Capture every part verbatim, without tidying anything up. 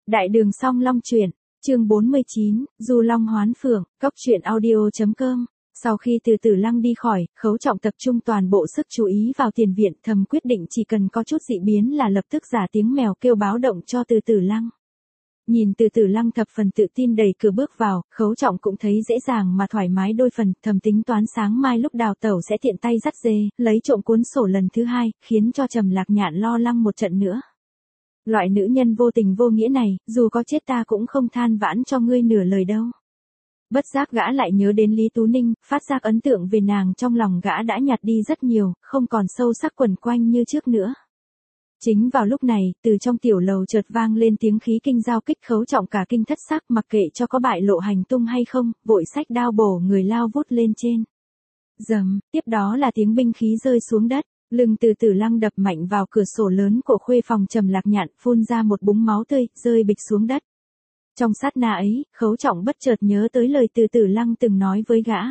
Đại đường song long truyện, chương bốn mươi chín, Du Long Hoán Phượng, cốc truyện audio.com. Sau khi Từ Tử Lăng đi khỏi, Khấu Trọng tập trung toàn bộ sức chú ý vào tiền viện, thầm quyết định chỉ cần có chút dị biến là lập tức giả tiếng mèo kêu báo động cho Từ Tử Lăng. Nhìn Từ Tử Lăng thập phần tự tin đẩy cửa bước vào, Khấu Trọng cũng thấy dễ dàng mà thoải mái đôi phần, thầm tính toán sáng mai lúc đào tẩu sẽ tiện tay dắt dê, lấy trộm cuốn sổ lần thứ hai, khiến cho Trầm Lạc Nhạn lo lắng một trận nữa. Loại nữ nhân vô tình vô nghĩa này, dù có chết ta cũng không than vãn cho ngươi nửa lời đâu. Bất giác gã lại nhớ đến Lý Tú Ninh, phát giác ấn tượng về nàng trong lòng gã đã nhạt đi rất nhiều, không còn sâu sắc quẩn quanh như trước nữa. Chính vào lúc này, từ trong tiểu lầu chợt vang lên tiếng khí kinh giao kích. Khấu Trọng cả kinh thất sắc, mặc kệ cho có bại lộ hành tung hay không, vội xách đao bổ người lao vút lên trên. Dầm, tiếp đó là tiếng binh khí rơi xuống đất. Lưng Từ Tử Lăng đập mạnh vào cửa sổ lớn của khuê phòng Trầm Lạc Nhạn, phun ra một búng máu tươi, rơi bịch xuống đất. Trong sát na ấy, Khấu Trọng bất chợt nhớ tới lời Từ Tử Lăng từng nói với gã.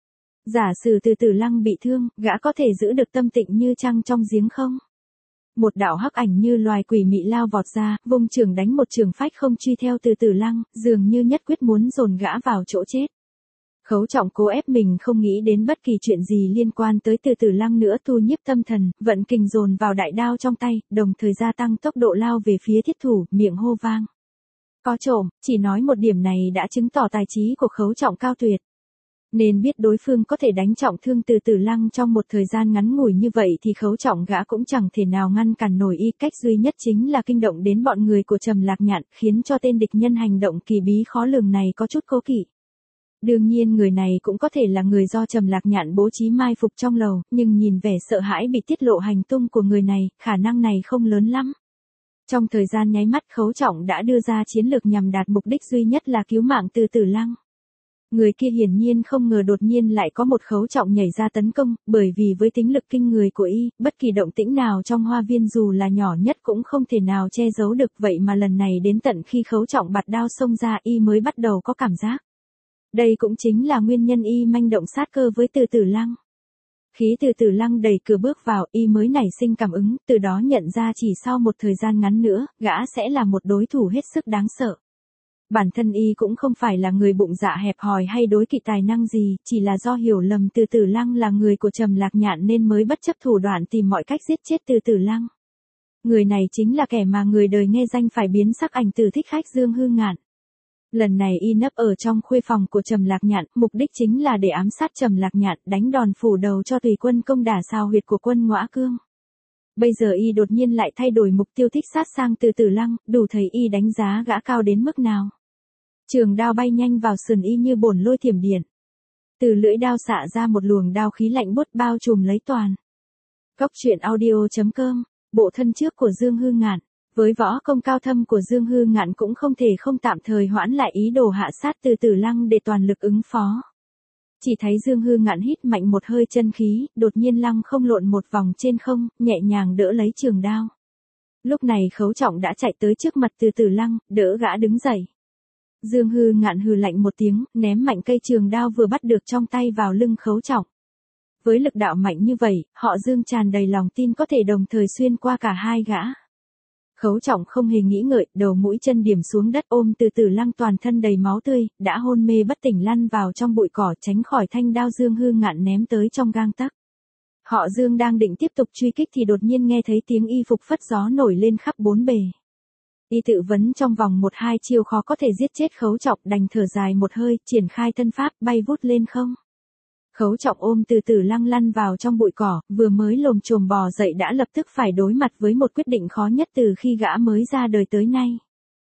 Giả sử Từ Tử Lăng bị thương, gã có thể giữ được tâm tịnh như trăng trong giếng không? Một đạo hắc ảnh như loài quỷ mị lao vọt ra, vung trường đánh một trường phách không truy theo Từ Tử Lăng, dường như nhất quyết muốn dồn gã vào chỗ chết. Khấu Trọng cố ép mình không nghĩ đến bất kỳ chuyện gì liên quan tới Từ Tử Lăng nữa, thu nhiếp tâm thần, vận kình dồn vào đại đao trong tay, đồng thời gia tăng tốc độ lao về phía thiết thủ, miệng hô vang. Có trộm, chỉ nói một điểm này đã chứng tỏ tài trí của Khấu Trọng cao tuyệt. Nên biết đối phương có thể đánh trọng thương Từ Tử Lăng trong một thời gian ngắn ngủi như vậy thì Khấu Trọng gã cũng chẳng thể nào ngăn cản nổi y, cách duy nhất chính là kinh động đến bọn người của Trầm Lạc Nhạn, khiến cho tên địch nhân hành động kỳ bí khó lường này có chút cố kỵ. Đương nhiên người này cũng có thể là người do Trầm Lạc Nhạn bố trí mai phục trong lầu, nhưng nhìn vẻ sợ hãi bị tiết lộ hành tung của người này, khả năng này không lớn lắm. Trong thời gian nháy mắt, Khấu Trọng đã đưa ra chiến lược nhằm đạt mục đích duy nhất là cứu mạng Từ Tử Lăng. Người kia hiển nhiên không ngờ đột nhiên lại có một Khấu Trọng nhảy ra tấn công, bởi vì với tính lực kinh người của y, bất kỳ động tĩnh nào trong hoa viên dù là nhỏ nhất cũng không thể nào che giấu được, vậy mà lần này đến tận khi Khấu Trọng bạt đao xông ra y mới bắt đầu có cảm giác. Đây cũng chính là nguyên nhân y manh động sát cơ với Từ Tử Lăng. Khi Từ Tử Lăng đẩy cửa bước vào, y mới nảy sinh cảm ứng, từ đó nhận ra chỉ sau một thời gian ngắn nữa, gã sẽ là một đối thủ hết sức đáng sợ. Bản thân y cũng không phải là người bụng dạ hẹp hòi hay đối kỵ tài năng gì, chỉ là do hiểu lầm Từ Tử Lăng là người của Trầm Lạc Nhạn nên mới bất chấp thủ đoạn tìm mọi cách giết chết Từ Tử Lăng. Người này chính là kẻ mà người đời nghe danh phải biến sắc ảnh từ thích khách Dương Hư Ngạn. Lần này y nấp ở trong khuê phòng của Trầm Lạc Nhạn, mục đích chính là để ám sát Trầm Lạc Nhạn, đánh đòn phủ đầu cho Tùy Quân công đả sao huyệt của Quân Ngõa Cương. Bây giờ y đột nhiên lại thay đổi mục tiêu thích sát sang Từ Tử Lăng, đủ thấy y đánh giá gã cao đến mức nào. Trường đao bay nhanh vào sườn y như bổn lôi thiểm điện. Từ lưỡi đao xạ ra một luồng đao khí lạnh buốt bao trùm lấy toàn. Cốc truyện audio.com, bộ thân trước của Dương Hư Ngạn. Với võ công cao thâm của Dương Hư Ngạn cũng không thể không tạm thời hoãn lại ý đồ hạ sát Từ Tử Lăng để toàn lực ứng phó. Chỉ thấy Dương Hư Ngạn hít mạnh một hơi chân khí, đột nhiên lăng không lộn một vòng trên không, nhẹ nhàng đỡ lấy trường đao. Lúc này Khấu Trọng đã chạy tới trước mặt Từ Tử Lăng, đỡ gã đứng dậy. Dương Hư Ngạn hừ lạnh một tiếng, ném mạnh cây trường đao vừa bắt được trong tay vào lưng Khấu Trọng. Với lực đạo mạnh như vậy, họ Dương tràn đầy lòng tin có thể đồng thời xuyên qua cả hai gã. Khấu Trọng không hề nghĩ ngợi, đầu mũi chân điểm xuống đất ôm Từ Tử Lăng toàn thân đầy máu tươi, đã hôn mê bất tỉnh lăn vào trong bụi cỏ tránh khỏi thanh đao Dương Hư Ngạn ném tới trong gang tấc. Họ Dương đang định tiếp tục truy kích thì đột nhiên nghe thấy tiếng y phục phất gió nổi lên khắp bốn bề. Y tự vấn trong vòng một hai chiêu khó có thể giết chết Khấu Trọng, đành thở dài một hơi, triển khai thân pháp bay vút lên không. Khấu Trọng ôm Từ Tử Lăng lăn vào trong bụi cỏ, vừa mới lồm chồm bò dậy đã lập tức phải đối mặt với một quyết định khó nhất từ khi gã mới ra đời tới nay.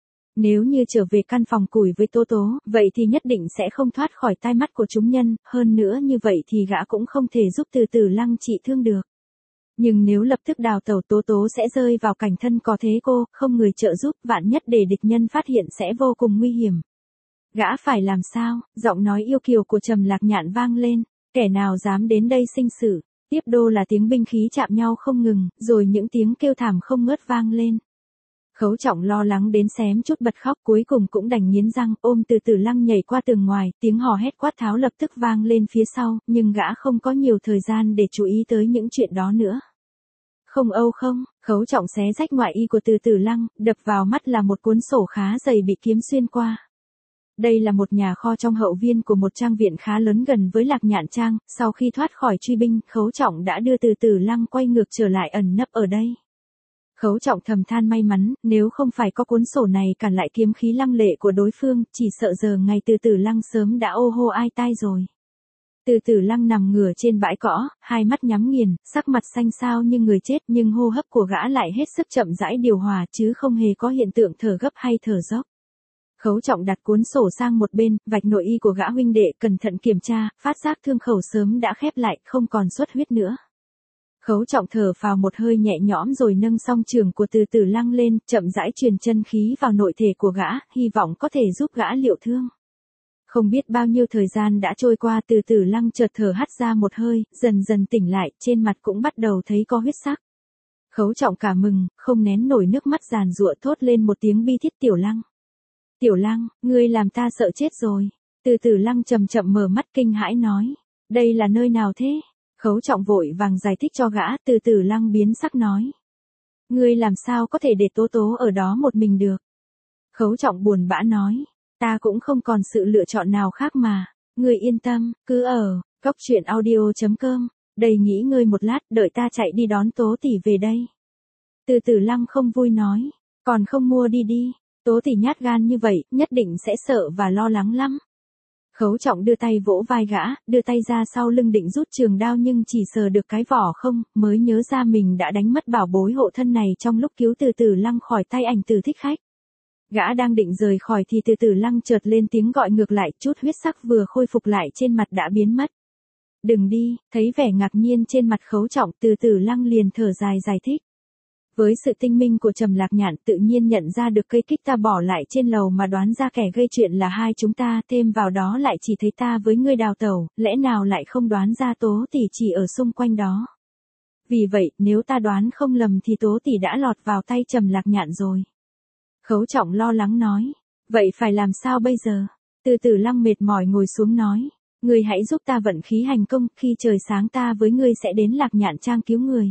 Nếu như trở về căn phòng củi với Tố Tố, vậy thì nhất định sẽ không thoát khỏi tai mắt của chúng nhân, hơn nữa như vậy thì gã cũng không thể giúp Từ Tử Lăng trị thương được. Nhưng nếu lập tức đào tẩu, Tố Tố sẽ rơi vào cảnh thân có thế cô, không người trợ giúp, vạn nhất để địch nhân phát hiện sẽ vô cùng nguy hiểm. Gã phải làm sao? Giọng nói yêu kiều của Trầm Lạc Nhạn vang lên. Kẻ nào dám đến đây sinh sự? Tiếp đô là tiếng binh khí chạm nhau không ngừng, rồi những tiếng kêu thảm không ngớt vang lên. Khấu Trọng lo lắng đến xém chút bật khóc, cuối cùng cũng đành nghiến răng ôm Từ Tử Lăng nhảy qua tường ngoài, tiếng hò hét quát tháo lập tức vang lên phía sau, nhưng gã không có nhiều thời gian để chú ý tới những chuyện đó nữa. Không âu không, Khấu Trọng xé rách ngoại y của Từ Tử Lăng, đập vào mắt là một cuốn sổ khá dày bị kiếm xuyên qua. Đây là một nhà kho trong hậu viên của một trang viện khá lớn gần với Lạc Nhạn Trang, sau khi thoát khỏi truy binh, Khấu Trọng đã đưa Từ Tử Lăng quay ngược trở lại ẩn nấp ở đây. Khấu Trọng thầm than may mắn, nếu không phải có cuốn sổ này cản lại kiếm khí lăng lệ của đối phương, chỉ sợ giờ ngày Từ Tử Lăng sớm đã ô hô ai tai rồi. Từ Tử Lăng nằm ngửa trên bãi cỏ, hai mắt nhắm nghiền, sắc mặt xanh xao như người chết, nhưng hô hấp của gã lại hết sức chậm rãi điều hòa chứ không hề có hiện tượng thở gấp hay thở dốc. Khấu Trọng đặt cuốn sổ sang một bên, vạch nội y của gã huynh đệ, cẩn thận kiểm tra, phát giác thương khẩu sớm đã khép lại, không còn xuất huyết nữa. Khấu Trọng thở phào một hơi nhẹ nhõm rồi nâng song trường của Từ Tử Lăng lên, chậm rãi truyền chân khí vào nội thể của gã, hy vọng có thể giúp gã liệu thương. Không biết bao nhiêu thời gian đã trôi qua, Từ Tử Lăng chợt thở hắt ra một hơi, dần dần tỉnh lại, trên mặt cũng bắt đầu thấy có huyết sắc. Khấu Trọng cả mừng, không nén nổi nước mắt giàn giụa thốt lên một tiếng bi thiết. Tiểu Lăng, Tiểu Lăng, ngươi làm ta sợ chết rồi. Từ Tử Lăng chậm chậm mở mắt kinh hãi nói, đây là nơi nào thế? Khấu Trọng vội vàng giải thích cho gã. Từ Tử Lăng biến sắc nói, ngươi làm sao có thể để Tố Tố ở đó một mình được? Khấu Trọng buồn bã nói, ta cũng không còn sự lựa chọn nào khác mà, ngươi yên tâm, cứ ở. Cốc truyện audio chấm com, đây nghỉ ngơi một lát, đợi ta chạy đi đón Tố tỷ về đây. Từ Tử Lăng không vui nói, còn không mua đi đi, Tố tỷ nhát gan như vậy, nhất định sẽ sợ và lo lắng lắm. Khấu Trọng đưa tay vỗ vai gã, đưa tay ra sau lưng định rút trường đao nhưng chỉ sờ được cái vỏ không, mới nhớ ra mình đã đánh mất bảo bối hộ thân này trong lúc cứu Từ Tử Lăng khỏi tay Ảnh Tử Thích Khách. Gã đang định rời khỏi thì Từ Tử Lăng chợt lên tiếng gọi ngược lại, chút huyết sắc vừa khôi phục lại trên mặt đã biến mất. Đừng đi, thấy vẻ ngạc nhiên trên mặt Khấu Trọng, Từ Tử Lăng liền thở dài giải thích. Với sự tinh minh của Trầm Lạc Nhạn tự nhiên nhận ra được cây kích ta bỏ lại trên lầu mà đoán ra kẻ gây chuyện là hai chúng ta, thêm vào đó lại chỉ thấy ta với ngươi đào tẩu, lẽ nào lại không đoán ra Tố tỷ chỉ ở xung quanh đó. Vì vậy, nếu ta đoán không lầm thì Tố tỷ đã lọt vào tay Trầm Lạc Nhạn rồi. Khấu Trọng lo lắng nói, vậy phải làm sao bây giờ? Từ Tử Lăng mệt mỏi ngồi xuống nói, ngươi hãy giúp ta vận khí hành công, khi trời sáng ta với ngươi sẽ đến Lạc Nhạn Trang cứu người.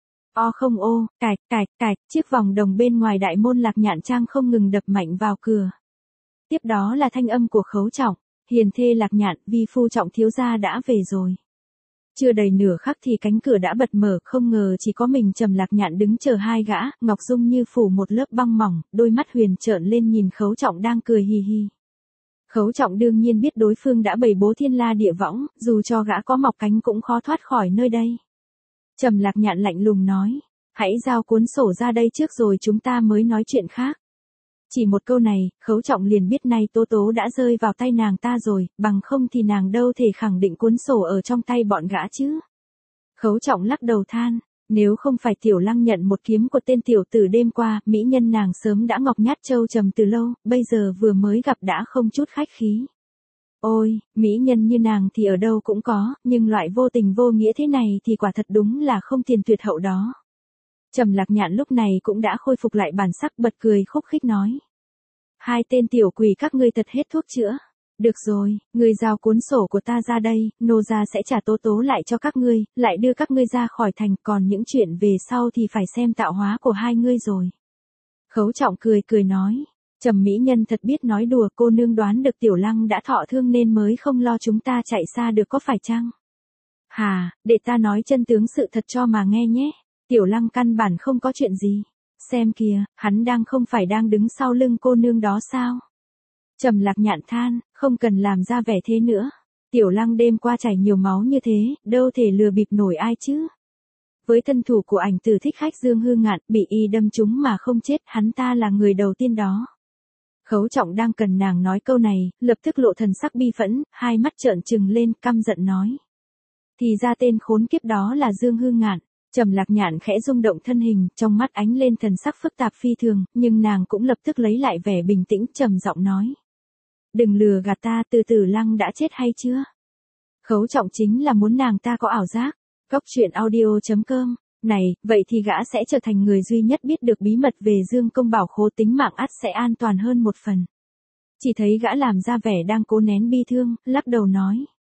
O không ô, cạch, cạch, cạch, chiếc vòng đồng bên ngoài đại môn Lạc Nhạn Trang không ngừng đập mạnh vào cửa. Tiếp đó là thanh âm của Khấu Trọng, hiền thê Lạc Nhạn, vi phu Trọng thiếu gia đã về rồi. Chưa đầy nửa khắc thì cánh cửa đã bật mở, không ngờ chỉ có mình Trầm Lạc Nhạn đứng chờ hai gã, Ngọc Dung như phủ một lớp băng mỏng, đôi mắt huyền trợn lên nhìn Khấu Trọng đang cười hì hì. Khấu Trọng đương nhiên biết đối phương đã bày bố thiên la địa võng, dù cho gã có mọc cánh cũng khó thoát khỏi nơi đây. Trầm Lạc Nhạn lạnh lùng nói, hãy giao cuốn sổ ra đây trước rồi chúng ta mới nói chuyện khác. Chỉ một câu này, Khấu Trọng liền biết nay Tố Tố đã rơi vào tay nàng ta rồi, bằng không thì nàng đâu thể khẳng định cuốn sổ ở trong tay bọn gã chứ. Khấu Trọng lắc đầu than, nếu không phải Tiểu Lăng nhận một kiếm của tên tiểu tử đêm qua, mỹ nhân nàng sớm đã ngọc nhát châu trầm từ lâu, bây giờ vừa mới gặp đã không chút khách khí. Ôi, mỹ nhân như nàng thì ở đâu cũng có, nhưng loại vô tình vô nghĩa thế này thì quả thật đúng là không tiền tuyệt hậu đó. Trầm Lạc Nhạn lúc này cũng đã khôi phục lại bản sắc, bật cười khúc khích nói. Hai tên tiểu quỷ các ngươi thật hết thuốc chữa. Được rồi, ngươi giao cuốn sổ của ta ra đây, nô gia sẽ trả Tố Tố lại cho các ngươi, lại đưa các ngươi ra khỏi thành, còn những chuyện về sau thì phải xem tạo hóa của hai ngươi rồi. Khấu Trọng cười cười nói. Trầm mỹ nhân thật biết nói đùa, cô nương đoán được Tiểu Lăng đã thọ thương nên mới không lo chúng ta chạy xa được có phải chăng? Hà, để ta nói chân tướng sự thật cho mà nghe nhé. Tiểu Lăng căn bản không có chuyện gì. Xem kìa, hắn đang không phải đang đứng sau lưng cô nương đó sao? Trầm Lạc Nhạn than, không cần làm ra vẻ thế nữa. Tiểu Lăng đêm qua chảy nhiều máu như thế, đâu thể lừa bịp nổi ai chứ. Với thân thủ của Ảnh Tử Thích Khách Dương Hư Ngạn, bị y đâm trúng mà không chết, hắn ta là người đầu tiên đó. Khấu Trọng đang cần nàng nói câu này, lập tức lộ thần sắc bi phẫn, hai mắt trợn trừng lên, căm giận nói. Thì ra tên khốn kiếp đó là Dương Hư Ngạn. Trầm Lạc Nhạn khẽ rung động thân hình, trong mắt ánh lên thần sắc phức tạp phi thường, nhưng nàng cũng lập tức lấy lại vẻ bình tĩnh, trầm giọng nói. Đừng lừa gạt ta, Từ Tử Lăng đã chết hay chưa? Khấu Trọng chính là muốn nàng ta có ảo giác. Cốc truyện audio chấm com. Này, vậy thì gã sẽ trở thành người duy nhất biết được bí mật về Dương Công bảo khố, tính mạng ắt sẽ an toàn hơn một phần. Chỉ thấy gã làm ra vẻ đang cố nén bi thương, lắc đầu nói.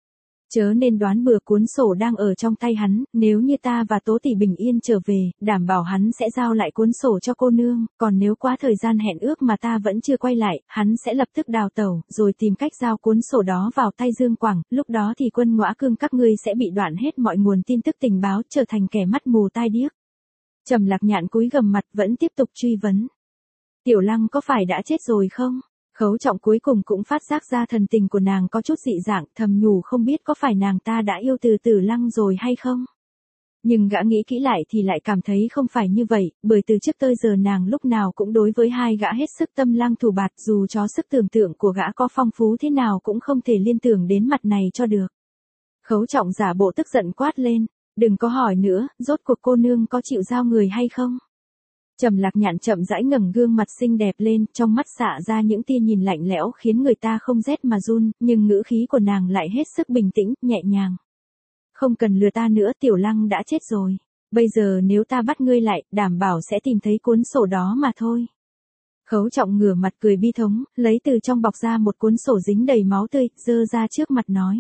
Chớ nên đoán bừa, cuốn sổ đang ở trong tay hắn, nếu như ta và Tố tỷ bình yên trở về, đảm bảo hắn sẽ giao lại cuốn sổ cho cô nương, còn nếu quá thời gian hẹn ước mà ta vẫn chưa quay lại, hắn sẽ lập tức đào tẩu, rồi tìm cách giao cuốn sổ đó vào tay Dương Quảng, lúc đó thì Quân Ngõa Cương các ngươi sẽ bị đoạn hết mọi nguồn tin tức tình báo, trở thành kẻ mắt mù tai điếc. Trầm Lạc Nhạn cúi gằm mặt vẫn tiếp tục truy vấn. Tiểu Lăng có phải đã chết rồi không? Khấu Trọng cuối cùng cũng phát giác ra thần tình của nàng có chút dị dạng, thầm nhủ không biết có phải nàng ta đã yêu từ Tử Lăng rồi hay không. Nhưng gã nghĩ kỹ lại thì lại cảm thấy không phải như vậy, bởi từ trước tới giờ nàng lúc nào cũng đối với hai gã hết sức tâm lăng thủ bạt, dù cho sức tưởng tượng của gã có phong phú thế nào cũng không thể liên tưởng đến mặt này cho được. Khấu Trọng giả bộ tức giận quát lên, đừng có hỏi nữa, rốt cuộc cô nương có chịu giao người hay không? Trầm Lạc Nhạn chậm rãi ngẩng gương mặt xinh đẹp lên, trong mắt xạ ra những tia nhìn lạnh lẽo khiến người ta không rét mà run, nhưng ngữ khí của nàng lại hết sức bình tĩnh, nhẹ nhàng. Không cần lừa ta nữa, Tiểu Lăng đã chết rồi. Bây giờ nếu ta bắt ngươi lại, đảm bảo sẽ tìm thấy cuốn sổ đó mà thôi. Khấu Trọng ngửa mặt cười bi thống, lấy từ trong bọc ra một cuốn sổ dính đầy máu tươi, giơ ra trước mặt nói.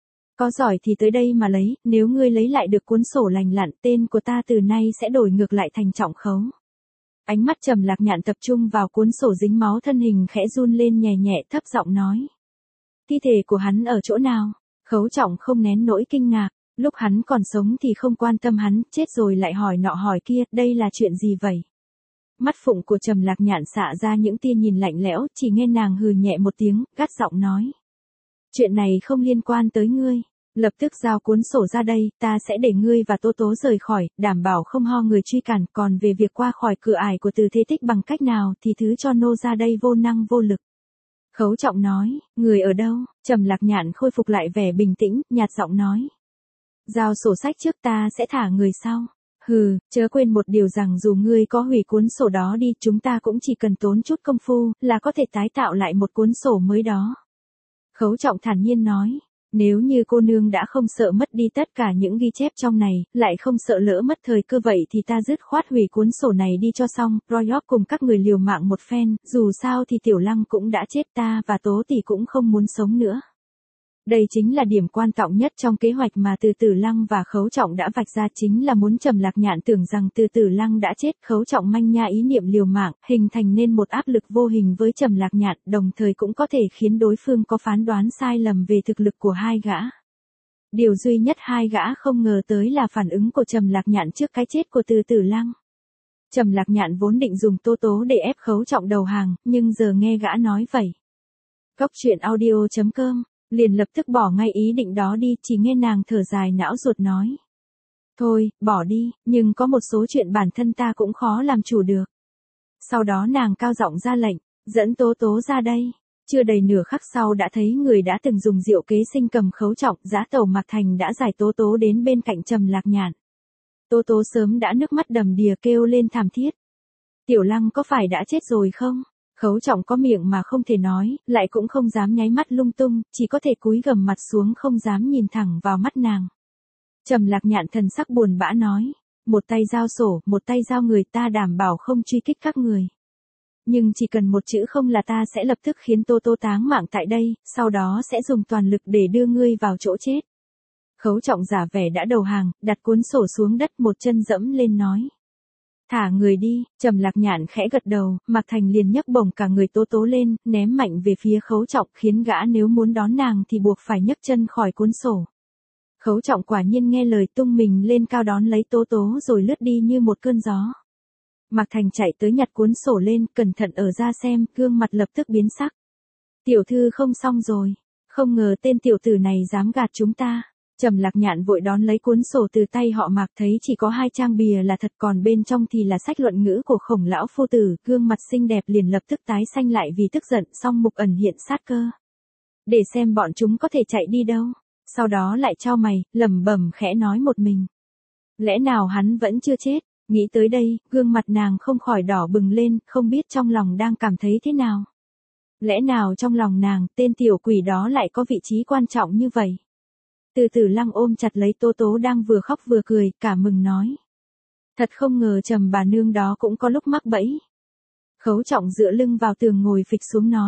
Có giỏi thì tới đây mà lấy, nếu ngươi lấy lại được cuốn sổ lành lặn, tên của ta từ nay sẽ đổi ngược lại thành Trọng Khấu. Ánh mắt Trầm Lạc Nhạn tập trung vào cuốn sổ dính máu, thân hình khẽ run lên nhẹ nhẹ, thấp giọng nói. Thi thể của hắn ở chỗ nào? Khấu Trọng không nén nỗi kinh ngạc, lúc hắn còn sống thì không quan tâm hắn, chết rồi lại hỏi nọ hỏi kia, đây là chuyện gì vậy? Mắt phụng của Trầm Lạc Nhạn xạ ra những tia nhìn lạnh lẽo, chỉ nghe nàng hừ nhẹ một tiếng, gắt giọng nói. Chuyện này không liên quan tới ngươi. Lập tức giao cuốn sổ ra đây, ta sẽ để ngươi và Tố Tố rời khỏi, đảm bảo không ho người truy cản, còn về việc qua khỏi cửa ải của Từ Thế Tích bằng cách nào thì thứ cho nô ra đây vô năng vô lực. Khấu Trọng nói, người ở đâu? Trầm Lạc Nhạn khôi phục lại vẻ bình tĩnh, nhạt giọng nói. Giao sổ sách trước, ta sẽ thả người sau. Hừ, chớ quên một điều rằng dù ngươi có hủy cuốn sổ đó đi, chúng ta cũng chỉ cần tốn chút công phu, là có thể tái tạo lại một cuốn sổ mới đó. Khấu Trọng thản nhiên nói. Nếu như cô nương đã không sợ mất đi tất cả những ghi chép trong này, lại không sợ lỡ mất thời cơ vậy thì ta dứt khoát hủy cuốn sổ này đi cho xong, Royok cùng các người liều mạng một phen, dù sao thì Tiểu Lăng cũng đã chết, ta và Tố tỷ cũng không muốn sống nữa. Đây chính là điểm quan trọng nhất trong kế hoạch mà Từ Tử Lăng và Khấu Trọng đã vạch ra, chính là muốn Trầm Lạc Nhạn tưởng rằng Từ Tử Lăng đã chết. Khấu Trọng manh nha ý niệm liều mạng, hình thành nên một áp lực vô hình với Trầm Lạc Nhạn, đồng thời cũng có thể khiến đối phương có phán đoán sai lầm về thực lực của hai gã. Điều duy nhất hai gã không ngờ tới là phản ứng của Trầm Lạc Nhạn trước cái chết của Từ Tử Lăng. Trầm Lạc Nhạn vốn định dùng Tố Tố để ép Khấu Trọng đầu hàng, nhưng giờ nghe gã nói vậy. Góc truyện audio chấm com liền lập tức bỏ ngay ý định đó đi, chỉ nghe nàng thở dài não ruột nói. Thôi, bỏ đi, nhưng có một số chuyện bản thân ta cũng khó làm chủ được. Sau đó nàng cao giọng ra lệnh, dẫn Tố Tố ra đây. Chưa đầy nửa khắc sau đã thấy người đã từng dùng rượu kế sinh cầm Khấu Trọng, Giá Tẩu Mạc Thành đã giải Tố Tố đến bên cạnh Trầm Lạc Nhạn. Tố Tố sớm đã nước mắt đầm đìa kêu lên thảm thiết. Tiểu Lăng có phải đã chết rồi không? Khấu Trọng có miệng mà không thể nói, lại cũng không dám nháy mắt lung tung, chỉ có thể cúi gằm mặt xuống không dám nhìn thẳng vào mắt nàng. Trầm Lạc Nhạn thần sắc buồn bã nói, một tay giao sổ, một tay giao người, ta đảm bảo không truy kích các người. Nhưng chỉ cần một chữ không là ta sẽ lập tức khiến Tố Tố táng mạng tại đây, sau đó sẽ dùng toàn lực để đưa ngươi vào chỗ chết. Khấu Trọng giả vẻ đã đầu hàng, đặt cuốn sổ xuống đất, một chân dẫm lên nói. Thả người đi. Trầm Lạc Nhạn khẽ gật đầu, Mạc Thành liền nhấc bổng cả người Tố Tố lên, ném mạnh về phía Khấu Trọng, khiến gã nếu muốn đón nàng thì buộc phải nhấc chân khỏi cuốn sổ. Khấu Trọng quả nhiên nghe lời, tung mình lên cao đón lấy Tố Tố rồi lướt đi như một cơn gió. Mạc Thành chạy tới nhặt cuốn sổ lên, cẩn thận ở ra xem, gương mặt lập tức biến sắc. Tiểu thư không xong rồi, không ngờ tên tiểu tử này dám gạt chúng ta. Trầm Lạc Nhạn vội đón lấy cuốn sổ từ tay họ Mạc, thấy chỉ có hai trang bìa là thật, còn bên trong thì là sách luận ngữ của Khổng lão phu tử, gương mặt xinh đẹp liền lập tức tái xanh lại vì tức giận, song mục ẩn hiện sát cơ. Để xem bọn chúng có thể chạy đi đâu. Sau đó lại chau mày, lẩm bẩm khẽ nói một mình. Lẽ nào hắn vẫn chưa chết? Nghĩ tới đây, gương mặt nàng không khỏi đỏ bừng lên, không biết trong lòng đang cảm thấy thế nào. Lẽ nào trong lòng nàng, tên tiểu quỷ đó lại có vị trí quan trọng như vậy? Từ Tử Lăng ôm chặt lấy Tố Tố đang vừa khóc vừa cười, cả mừng nói. Thật không ngờ Trầm bà nương đó cũng có lúc mắc bẫy. Khấu Trọng dựa lưng vào tường ngồi phịch xuống nói.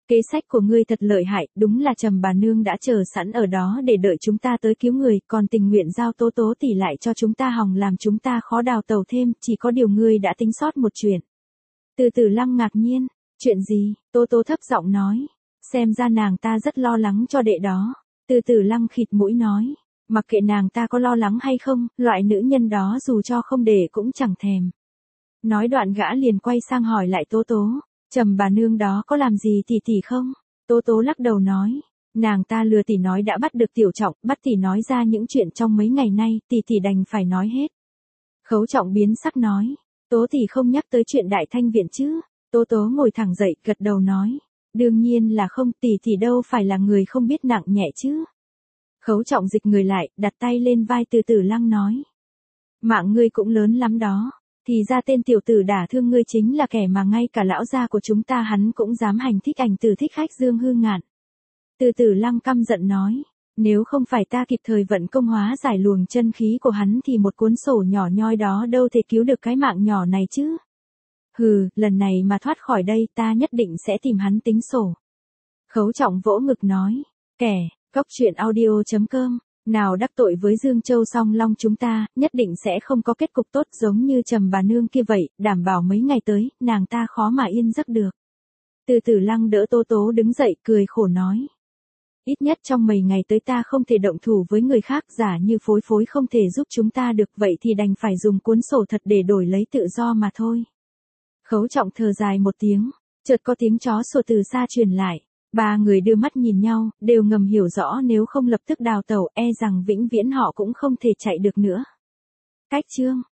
Kế sách của ngươi thật lợi hại, đúng là Trầm bà nương đã chờ sẵn ở đó để đợi chúng ta tới cứu người, còn tình nguyện giao Tố Tố tỷ lại cho chúng ta hòng làm chúng ta khó đào tẩu thêm, chỉ có điều ngươi đã tính sót một chuyện. Từ Tử Lăng ngạc nhiên, chuyện gì? Tố Tố thấp giọng nói, xem ra nàng ta rất lo lắng cho đệ đó. Từ Tử Lăng khịt mũi nói, mặc kệ nàng ta có lo lắng hay không, loại nữ nhân đó dù cho không để cũng chẳng thèm. Nói đoạn gã liền quay sang hỏi lại Tố Tố, Trầm bà nương đó có làm gì tỷ tỷ không? Tố Tố lắc đầu nói, nàng ta lừa tỷ nói đã bắt được Tiểu Trọng, bắt tỷ nói ra những chuyện trong mấy ngày nay, tỷ tỷ đành phải nói hết. Khấu Trọng biến sắc nói, Tố tỷ không nhắc tới chuyện Đại Thanh viện chứ? Tố Tố ngồi thẳng dậy, gật đầu nói, đương nhiên là không, tỷ tỷ đâu phải là người không biết nặng nhẹ chứ. Khấu Trọng dịch người lại, đặt tay lên vai Từ Tử Lăng nói, mạng ngươi cũng lớn lắm đó. Thì ra tên tiểu tử đả thương ngươi chính là kẻ mà ngay cả lão gia của chúng ta hắn cũng dám hành thích ảnh từ thích khách Dương Hư Ngạn. Từ Tử Lăng căm giận nói, nếu không phải ta kịp thời vận công hóa giải luồng chân khí của hắn thì một cuốn sổ nhỏ nhoi đó đâu thể cứu được cái mạng nhỏ này chứ. Hừ, lần này mà thoát khỏi đây ta nhất định sẽ tìm hắn tính sổ. Khấu Trọng vỗ ngực nói, kẻ, cóc truyện audio chấm com. Nào đắc tội với Dương Châu Song Long chúng ta, nhất định sẽ không có kết cục tốt giống như Trầm bà nương kia vậy, đảm bảo mấy ngày tới, nàng ta khó mà yên giấc được. Từ Tử Lăng đỡ Tố Tố đứng dậy cười khổ nói. Ít nhất trong mấy ngày tới ta không thể động thủ với người khác, giả như Phối Phối không thể giúp chúng ta được vậy thì đành phải dùng cuốn sổ thật để đổi lấy tự do mà thôi. Khấu Trọng thở dài một tiếng, chợt có tiếng chó sủa từ xa truyền lại. Ba người đưa mắt nhìn nhau, đều ngầm hiểu rõ nếu không lập tức đào tẩu, e rằng vĩnh viễn họ cũng không thể chạy được nữa. Cách chương